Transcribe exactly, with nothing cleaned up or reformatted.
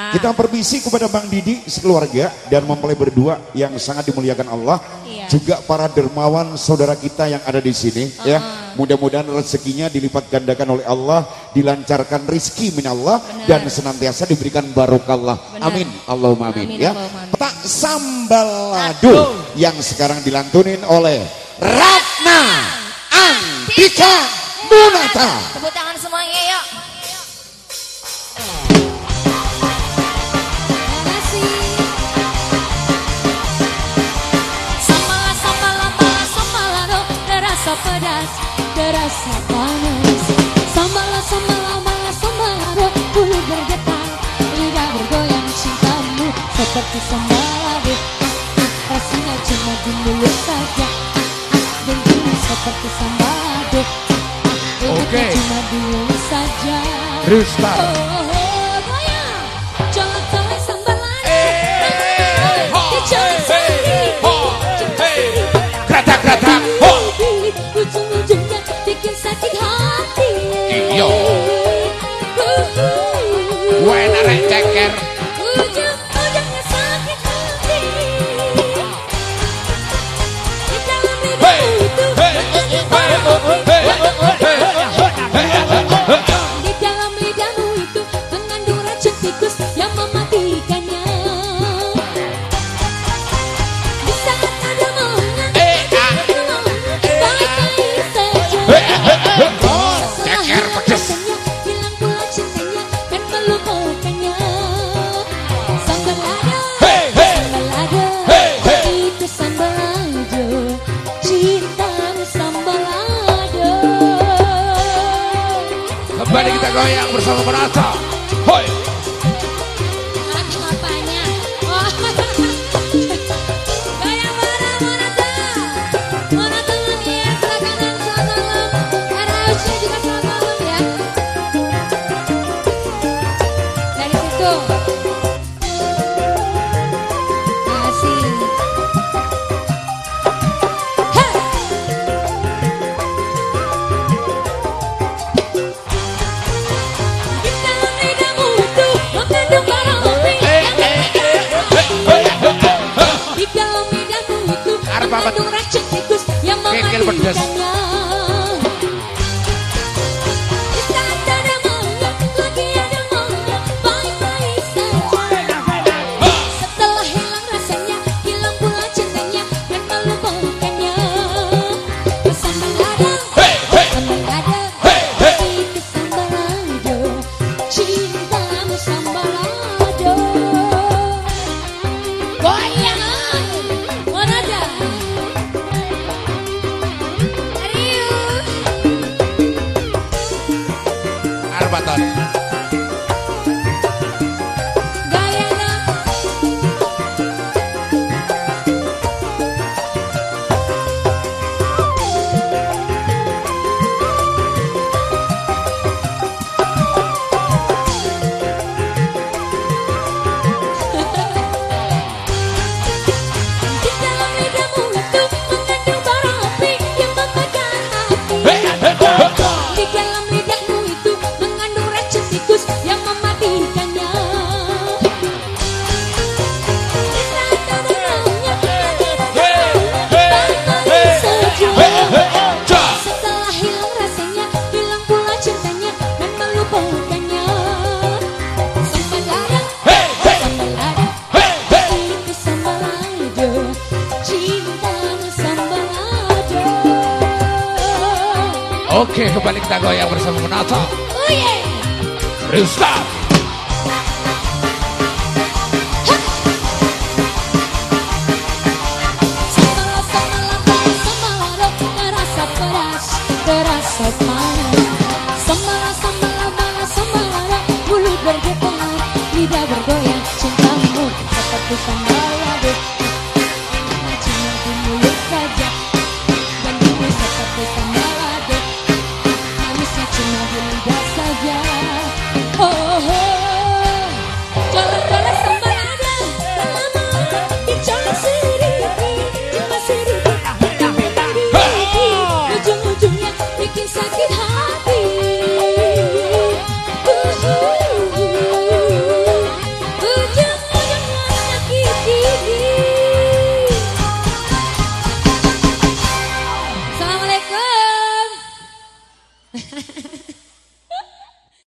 Kita permisi kepada Bang Didi sekeluarga dan mempelai berdua yang sangat dimuliakan Allah. Iya. Juga para dermawan saudara kita yang ada di sini. Uh -huh. Ya, mudah-mudahan rezekinya dilipat gandakan oleh Allah, dilancarkan rizki minallah dan senantiasa diberikan barokallah. Benar. Amin. Allahumma amin. Amin ya. Petak sambal lado yang sekarang dilantunin oleh Ratna Antika Munata. Tepuk tangan semuanya yuk. Pedas, terasa panas. Sambala, sambala, sambala, sambala, bulu bergetar, lidah bergoyang cintamu seperti sambal. Rasanya cuma di mulut saja, dan ini seperti sambal. Oke. Cuma di mulut saja. Restart. Oh, oh, oh, goyang, jangan salah sambalan. Dicoba sendiri, kratak kratak. Ujung-ujungnya bikin sakit hati. Iyo. Wena rek ceker. Ujung-ujungnya sakit hati. Di dalam lidahmu itu mengandung para kopi. Di dalam lidahmu itu mengandung racun tikus yang mematikannya. Di saat ada maunya, ceker pedes. hilang pula cintanya dan melupakannya. Sambal lado, sambal lado, itu sambal lado, cintamu sambal lado. Kembali kita goyang bersama Monata. Hoi. Anak apanya? Oh. Goyang bareng Monata. Monata lagi ya, silakan selamat malam. Ada Uci juga selamat malam ya. Dari situ. Kasih. Hei. Di dalam lidahmu itu mengandung bara api. Di dalam lidahmu itu mengandung racun tikus yang mematikannya. Di saat ada maunya, lagi ada maunya, baik-baik saja. Setelah hilang rasanya, hilang pula cintanya dan melupakannya. Sambal lado, sambal lado, itu sambal lado, cintamu sambal lado. Goyang, Monata. Arius. Arbaton. Gayana. Di dalam lidahmu itu mengandung bara api yang membakar hati. Di dalam lidahmu itu mengandung racun tikus yang mematikannya. Di saat ada maunya, lagi ada maunya, baik-baik saja. Setelah hilang rasanya, hilang pula cintanya dan melupakannya. Sambal lado, sambal lado, itu sambal lado, cintamu sambal lado. Oke, kembali kita goyang bersama Monata. Oh yeah. Restart. Sambal, sambal, sambal, sambal, terasa pedas, terasa panas. Sambal, sambal, sambal, sambal, mulut bergetar, lidah bergoyang, cintamu seperti sambal lado. Cuma di mulut saja, dan ini seperti sambal lado. Manisnya cuma di lidah saja. Oh, oh, oh. Jalan-jalan sambal lado, lama-lama dicolok sedikit, cuma sedikit, tapi sedikit. Ujung-ujungnya bikin sakit hati. Uh, uh, uh, uh.